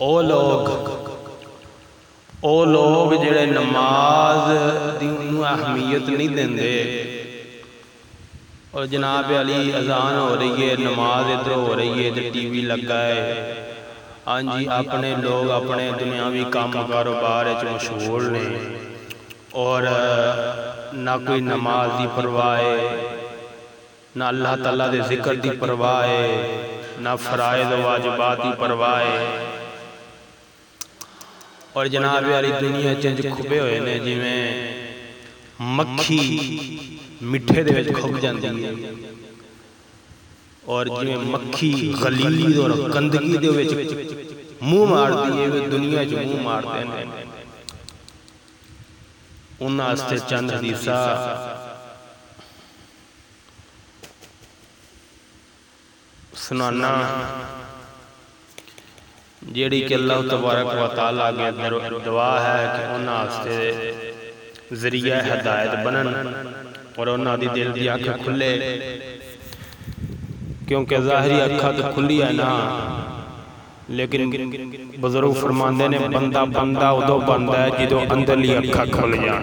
او لوگ جڑے نماز دی اہمیت نہیں دیندے، اور جناب علی اذان ہو رہی ہے، نماز ادھر ہو رہی ہے، ٹی وی لگا ہے، ہاں جی اپنے لوگ اپنے دنیاوی کام کاروبار مشغول نے، اور نہ کوئی نماز دی پرواہ ہے، نہ اللہ تعالیٰ دے ذکر دی پرواہ ہے، نہ فرائض و واجبات دی پرواہ ہے، اور جناب علی دنیا چنج کھبے ہوئے نے جی میں مکھی مٹھے دے وچ کھب جاندی ہے، اور جی میں مکھی غلیظ اور گندگی دے وچ منہ مار دی ہے، وہ دنیا چ منہ مارتے ہیں۔ انہاں واسطے چند حدیثاں سنانا جیڑی کہ اللہ تبارک و تعالیٰ کے دعا ہے کہ انہاں واسطے ذریعہ ہدایت بنن، اور انہاں دی دل دی آنکھ کھلے، کیونکہ ظاہری اکھا تو کھلی ہے نا، لیکن بزرگ فرماندے نے بندہ ادو بندہ ہے جدو اندرلی اکھا کھل جان۔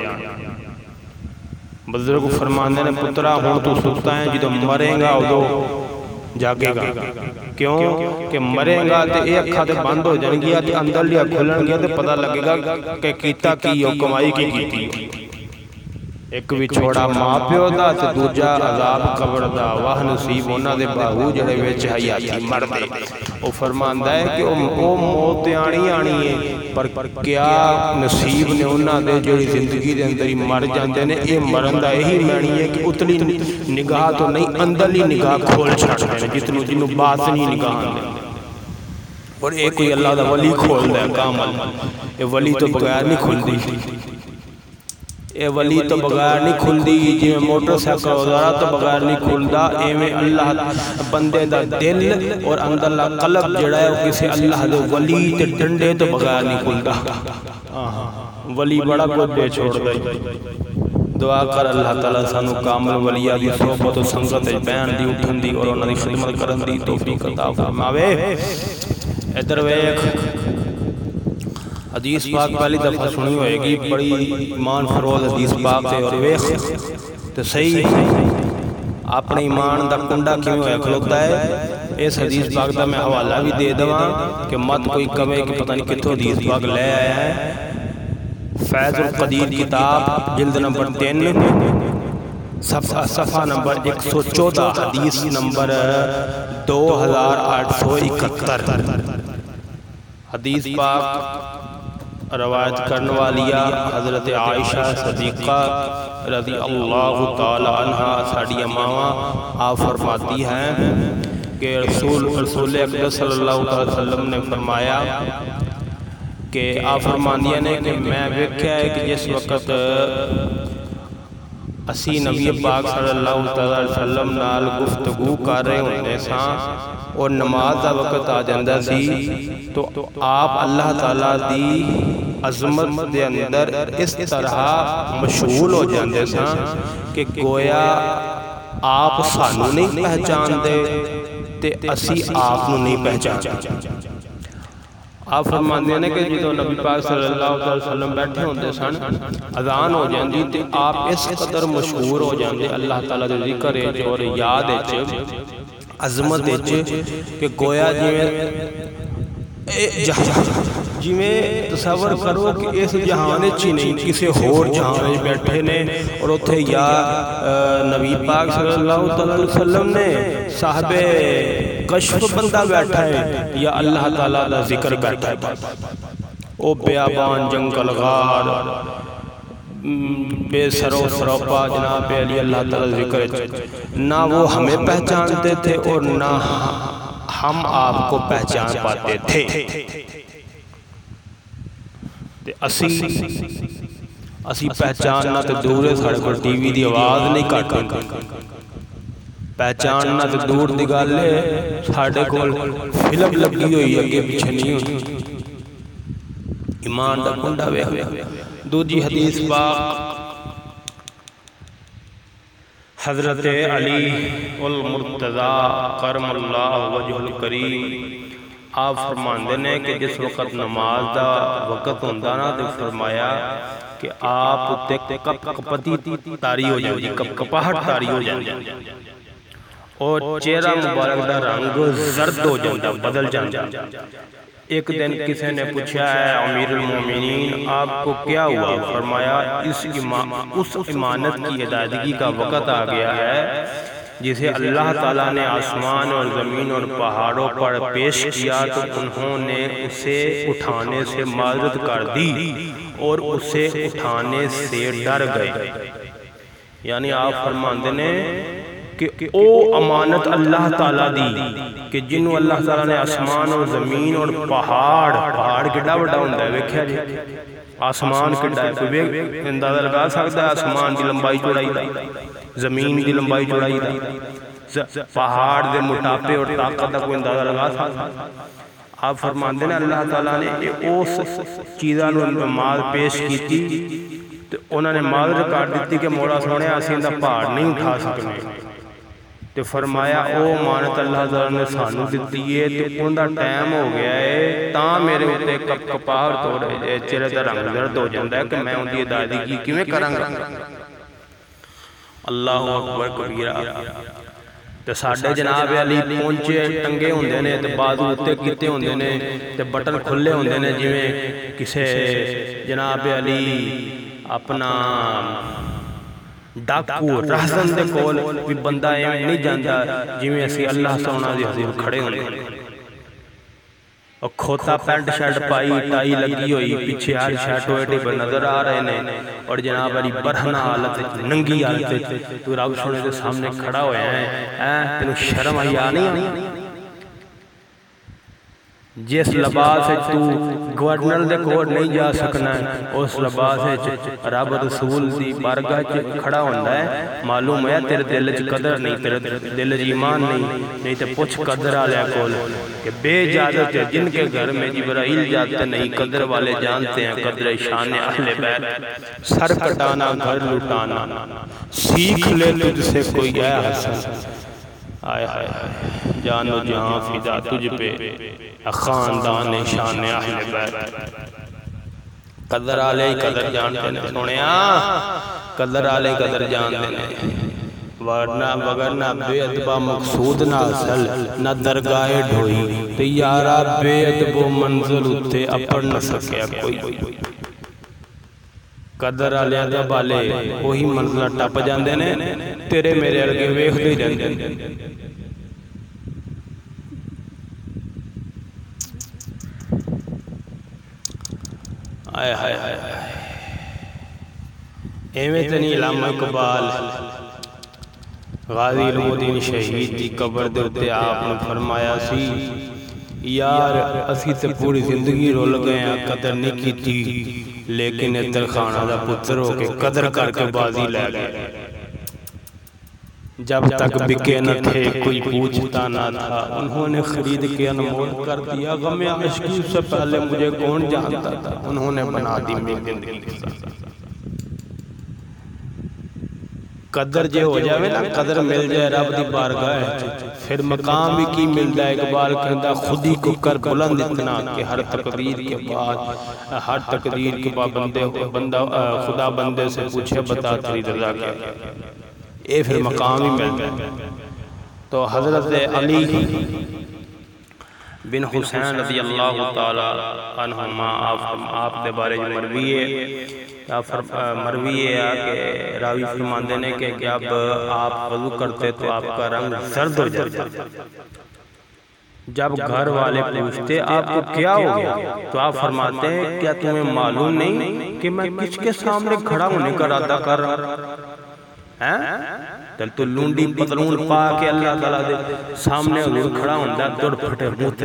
بزرگ فرماندے نے پترا ہون تو ستا ہے جدو مرے گا ادو جاگے گا، کیوں کہ مرے گا تے اے اکھا تے بند ہو جان گیا تے اندرلی اکھ کھلن گیا تے پتہ لگے گا کہ کیتا کی ہو، کمائی کی کیتی۔ ایک بھی چھوڑا ماں پیو دا تے دوجا عذاب قبر دا، واہ نصیب ہونا دے باہو جڑے وچ حیاتی مر دے۔ وہ فرماندا ہے کہ وہ موت آنی ہے، پر کیا نصیب نے انہاں دے جڑی زندگی دے اندر ہی مر جاندے نے، اے مرن دا یہی معنی ہے کہ اتلی نگاہ تو نہیں اندرلی نگاہ کھول چھڑتے ہیں، جنوں باطنی نگاہ آندے، اور اے کوئی اللہ دا ولی کھول دے کامل، اے ولی تو بغیر نہیں کھل دی، اے ولی تو بغیر نہیں کھل دی، جی میں موٹر سائیکل وغیرہ تو بغیر نہیں کھل دا، اے میں اللہ بندے دا دل اور اندر قلب جڑا ہے وہ کسی اللہ دے ولی تے ڈنڈے تو بغیر نہیں کھل دا۔ ولی بڑا کچھ دے چھوڑ دے، دعا کر اللہ تعالیٰ سانو کامل ولیہ دی صحبت و سنگت بیان دی اٹھن دی اور انہاں دی خدمت کرن دی توفیق عطا فرماوے۔ ادھر ویکھ حدیث پاک پہلی دفعہ سنی ہوئے گی، بڑی ایمان فروز حدیث پاک ہے، اور ویخ تو صحیح اپنے ایمان دا کنڈا کیوں ہوئے کھلوتا ہے۔ اس حدیث پاک دا میں حوالہ بھی دے دواں کہ مت کوئی کمے کہ پتہ نہیں کتھوں حدیث پاک لے آیا ہے۔ فیض القدیر کتاب جلد نمبر 3 صفحہ نمبر 114 حدیث نمبر 2871۔ حدیث پاک روایت کرنے والیہ حضرت عائشہ صدیقہ رضی اللہ تعالی عنہ ساڑی امامہ آپ فرماتی ہیں کہ رسول اقدس صلی اللہ علیہ وسلم نے فرمایا کہ آپ فرماندیا نے کہ میں ویکھیا ہے کہ جس وقت اسی نبی پاک صلی اللہ علیہ وسلم نال گفتگو کر رہے ہوندے ساں اور نماز دا وقت آ جاندہ سی تو آپ اللہ تعالیٰ دی عظمت دے اندر اس طرح مشغول ہو جاندے ساں کہ گویا آپ سانو نہیں پہچان دے تے اسی آپ نو نہیں پہچان دے۔ آپ فرماندے ہیں کہ جدو نبی پاک صلی اللہ علیہ وسلم بیٹھے ہوندے سن اذان ہو جاندی تے آپ اس قدر مشہور ہو جاندے اللہ تعالیٰ دے ذکر اور یاد عظمت کہ گویا جی میں تصور کرو کہ اس جہانے چی نہیں کسی اور جہانے بیٹھے نے اور اتھے یا نبی پاک صلی اللہ علیہ وسلم نے صاحب کشف بندہ بیٹھا ہے یا اللہ تعالیٰ دا ذکر بیٹھا ہے۔ او بیابان جنگل غار بے سرو سروپا جناب علی اللہ تعالیٰ ذکر، نہ وہ ہمیں پہچانتے تھے اور نہ ہم آپ کو پہچان پاتے تھے۔ اسی پہچاننا تے دور ہے، ساڑھے کو ٹی وی دی آواز نہیں کاٹیں، پہچاننا تے دور دی گل ہے، ساڑھے کو فلم لگی ہوئی اگے پیچھے نہیں ہوئی، ایمان دا کنڈا وے ہوئے۔ دوجی حدیث پاک حضرت علی المرتضی کرم اللہ وجہ الکریم آپ فرماندے نے کہ جس وقت نماز دا وقت ہوندا نا تے فرمایا کہ آپ تے کپ کپتی تاری ہو جاندی، کپ کپاہٹ تاری ہو جاندی اور چہرہ مبارک دا رنگ زرد ہو جاندا، بدل جاندا۔ ایک دن کسی نے پوچھا ہے امیر المومنین آپ کو کیا ہوا؟ فرمایا اس امانت کی ادائیگی کا وقت آ گیا ہے جسے اللہ تعالیٰ نے آسمان اور زمین اور پہاڑوں پر پیش کیا تو انہوں نے اسے اٹھانے سے معذرت کر دی اور اسے اٹھانے سے ڈر گئے۔ یعنی آپ فرماندے نے کہ او امانت اللہ تعالیٰ دی کہ جنہوں اللہ تعالیٰ نے آسمان اور زمین اور پہاڑ کڈا بڑا ہوندہ ہے، ویکھیا جی آسمان کڈا ہے، کوئی اندازہ لگا سکتا ہے آسمان دی لمبائی چوڑائی دا، زمین دی لمبائی چوڑائی دا، پہاڑ دے موٹاپے اور طاقت دا کوئی اندازہ لگا سکتا ہے؟ آپ فرماندے نے اللہ تعالیٰ نے اس چیزاں نو نماز پیش کیتی تو انہوں نے معذرت کر دیتی کہ مولا سونے اسی دا پہاڑ نہیں اٹھا سکنے، تو فرمایا او امانت اللہ تعالیٰ نے سانو دیتی ہے تو ان دا ٹائم ہو گیا ہے تاں میرے ہوتے کپ کپاہٹ توڑے چہرے دا رنگ زرد ہو جاندہ ہے کہ میں ان دی ادائیگی کیویں کروں گا۔ اللہ اکبر کبیرہ۔ تے ساڈے جناب علی پہنچے ٹنگے ہوندے نے تے بازو اتے کیتے ہوندے نے تے بٹن کھلے ہوندے نے جویں کسے جناب علی اپنا ڈاکو رہزن دے کول بھی بندہ ایویں نہیں جاندا جویں اسی اللہ سونا دی حضور کھڑے ہوندے اور کھوتا پینٹ شرٹ پائی ٹائی لگی ہوئی پیچھے آج شرٹ ہوئے پر نظر آ رہے نے اور جناب علی برہنہ حالت ننگی حالت تو رب سونے دے سامنے کھڑا ہویا ہے تینوں شرم آیا نہیں؟ جس لباس ہے تو گورنر دے کول نہیں جا سکنا ہے اس لباس ہے رب رسول دی بارگاہ کھڑا ہوندہ ہے، معلوم ہے تیرے دل چ قدر نہیں، تیرے دل چ ایمان نہیں تے پوچھ قدر آلے کول کہ بے اجازت ہے جن کے گھر میں جبرائیل جاتے نہیں، قدر والے جانتے ہیں قدر شان اہل بیت، سر کٹانا گھر لٹانا سیکھ لے تجھ سے کوئی ہے حسن، آئے آئے جان و جہاں فدا تجھ پہ خاندان شان اہل بیت، قدر آلے قدر جانتے ہیں سنیا، قدر آلے قدر جانتے ہیں وگرنہ بے ادبہ مقصود نہ اصل نہ درگاہ ڈھوئی تو یارا بے ادب و منزل اتے اپر نہ سکیا کوئی، قدر آلے ادب آلے وہی منزلہ ٹپ جاندے نے تیرے میرے ارگے ویخ دے جاندے نے۔ آئے آئے آئے ایویں تنی علامہ اقبال غازی علمدین شہید دی قبر دے اتے آپ نے فرمایا سی یار اسی تے پوری زندگی رول گئے ہیں قدر نہیں کی تھی لیکن اتر خانہ دا پتر ہو کے قدر کر کے بازی لے گئے، جب تک بکے نہ تھے کوئی پوچھتا نہ تھا انہوں نے خرید کے انمول کر دیا، غم عشقی سے پہلے مجھے کون جانتا تھا انہوں نے بنا دی میری زندگی کے ساتھ۔ قدر جے ہو جائے نا قدر مل جائے رب دی بارگاہ پھر مقام بھی کی مل جائے، اقبال کہتا خود ہی کو کر بلند اتنا کہ ہر تقدیر کے بعد خدا بندے سے پوچھے بتا تیری رضا کیا، اے پھر مقام ہی مل جائے۔ تو حضرت علی بن حسین رضی اللہ تعالی عنہما آپ دے بارے مروی ہے کہ راوی فرماندے نے کہ جب آپ وضو کرتے تو آپ کا رنگ زرد ہو جاتا، جب گھر والے پوچھتے آپ کو کیا ہو گیا تو آپ فرماتے ہیں کیا تمہیں معلوم نہیں کہ میں کس کے سامنے کھڑا ہونے کا ارادہ کر رہا ہوں؟ تو لونڈی پتلون پا کے اللہ تعالیٰ دے سامنے حضور کھڑا ہوندہ دور پھٹے موتے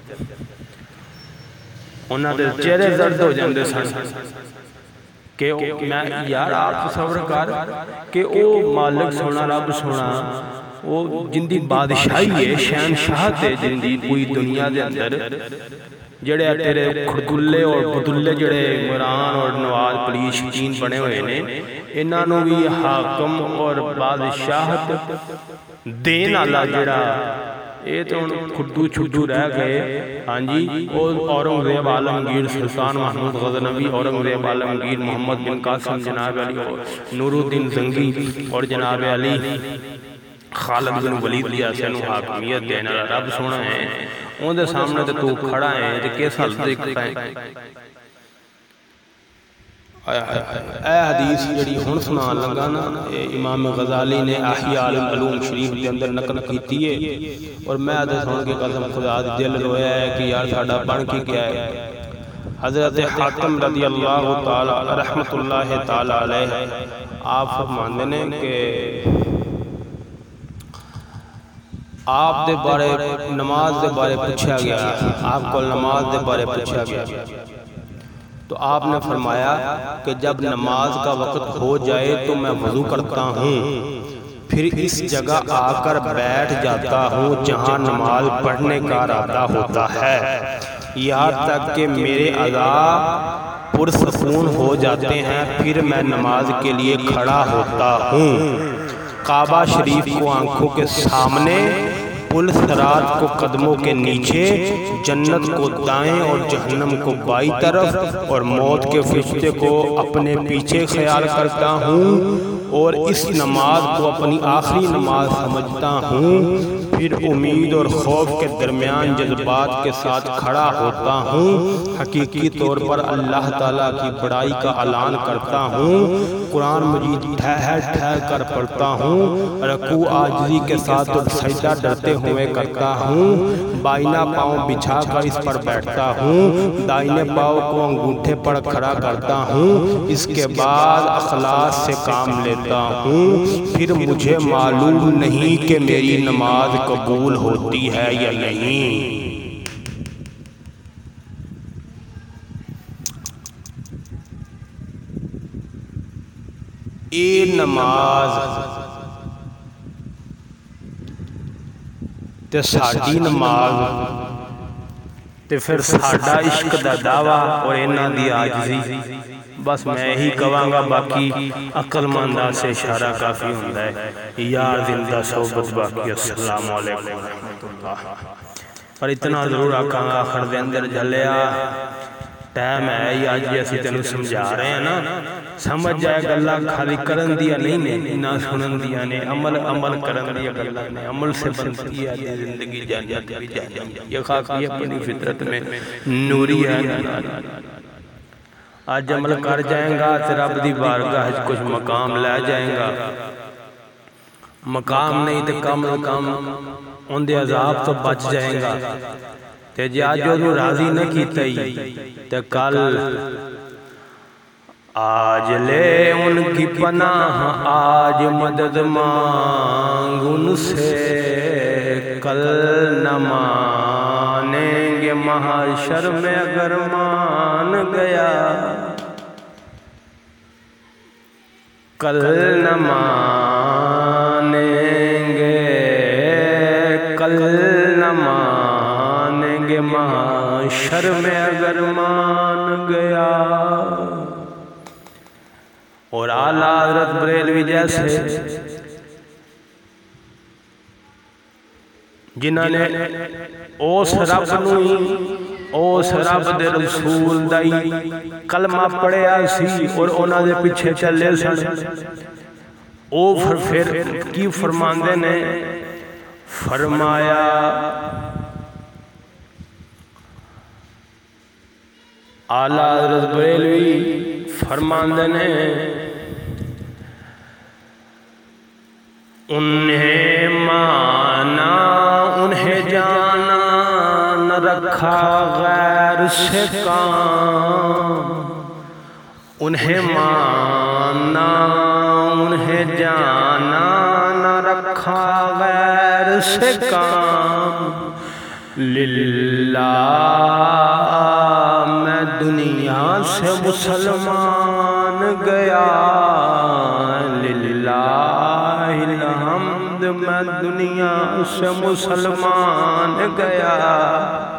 انہاں دے چہرے زرد ہو جاندے سن کہ میں یار آپ تصور کر کہ او مالک سونا رب سونا وہ جندی بادشاہی ہے شہنشاہ تے جندی کوئی دنیا دے اندر جڑے تیرے کھڑکلے اور بدلے جڑے عمران اور نواز پولیس چین بنے ہوئے نے انہاں نو بھی حاکم اور بادشاہت دین اللہ جڑا یہ تو کھڈو چھڈو رہ گئے. ہاں جی اور اورنگزیب عالمگیر سلطان محمود غزنوی اورنگزیب عالمگیر محمد بن قاسم جناب علی نور الدین زنگی اور جناب علی خالد بن ولید جیسے نو حاکمیت دینا رب سونا ہے ان دے سامنے تے تو کھڑا ہے تے کس حال دیکھتا ہے. اے حدیث جڑی ہن سنان لگا نا امام غزالی نے احیاء العلوم شریف کے اندر نقل کیتی ہے اور میں ادھر سن کے قسم خدا دی دل رویا ہے کہ یار ساڈا بن کے کیا ہے. حضرت حاتم رضی اللہ تعالی رحمت اللہ تعالی علیہ آپ فرماندے نے کہ آپ دے بارے نماز دے بارے پوچھا گیا, آپ کو نماز دے بارے پوچھا گیا تو آپ نے فرمایا کہ جب نماز کا وقت ہو جائے تو میں وضو کرتا ہوں, پھر اس جگہ آ کر بیٹھ جاتا ہوں جہاں نماز پڑھنے کا ارادہ ہوتا ہے, یہاں تک کہ میرے اعضاء پرسکون ہو جاتے ہیں, پھر میں نماز کے لیے کھڑا ہوتا ہوں. کعبہ شریف کو آنکھوں کے سامنے, پل صراط کو قدموں کے نیچے, جنت کو دائیں اور جہنم کو بائیں طرف اور موت کے فرشتے کو اپنے پیچھے خیال کرتا ہوں اور اس نماز کو اپنی آخری نماز سمجھتا ہوں. پھر امید اور خوف کے درمیان جذبات کے ساتھ کھڑا ہوتا ہوں, حقیقی طور پر اللہ تعالیٰ کی بڑائی کا اعلان کرتا ہوں, قرآن مجید ٹھہر ٹھہر کر پڑھتا ہوں, رکوع عاجزی کے ساتھ اور سجدہ ڈرتے ہوئے کرتا ہوں, بائنا پاؤں بچھا کر اس پر بیٹھتا ہوں, دائنے پاؤں کو انگوٹھے پر کھڑا کرتا ہوں, اس کے بعد اخلاص سے کام لیتا ہوں, پھر مجھے معلوم نہیں کہ میری نماز قبول ہوتی ہے یا نہیں. اے نماز تے ساڈی نماز تے پھر ساڈا عشق دا دعویٰ اور انہاں دی عاجزی. بس میں ہی کہاں گا, باقی عقل مندہ سے اشارہ کافی ہوندا ہے. یار زندہ صحبت باقی. السلام علیکم ورحمۃ اللہ. پر اتنا ضرور آکھاں گا آخر دے اندر جھلیا ٹائم ہے ہی آج جیسی تینوں سمجھا رہے ہیں نا, سمجھ جائے گا خالی کرن دیا نہیں نے نہ سنن دیا نے, عمل کرن دیا گلا نے, عمل سے بنتی ہے زندگی جانت بھی جانت. یہ خاکی اپنی فطرت میں نوری ہے. آج عمل کر جائیں گا تو رب دی بارگاہ کچھ مقام لے جائیں گا, مقام نہیں تو کم ان دے عذاب تو بچ جائیں گا. تے جی آج جو راضی نہ کیتا ہی تے کل آج لے ان کی پناہ, آج مدد مانگ ان سے, کل نہ مانیں گے محشر میں اگر مان گیا, کل نہ مانیں گے, کل نہ مانیں گے محشر میں اگر مان گیا. اور اعلیٰ حضرت بریلوی جیسے جنہاں نے اس رب دے رسول دائی کلمہ پڑھیا سی اور انہاں دے پیچھے چلے سن, او پھر کی فرماندے نے فرمایا اعلیٰ حضرت بریلوی فرماندے نے انہیں مانا انہیں جانا نہ رکھا غیر سے کام, انہیں مانا انہیں جانا نہ رکھا غیر سے کام. للہ میں دنیا سے مسلمان گیا, للہ الحمد میں دنیا سے مسلمان گیا.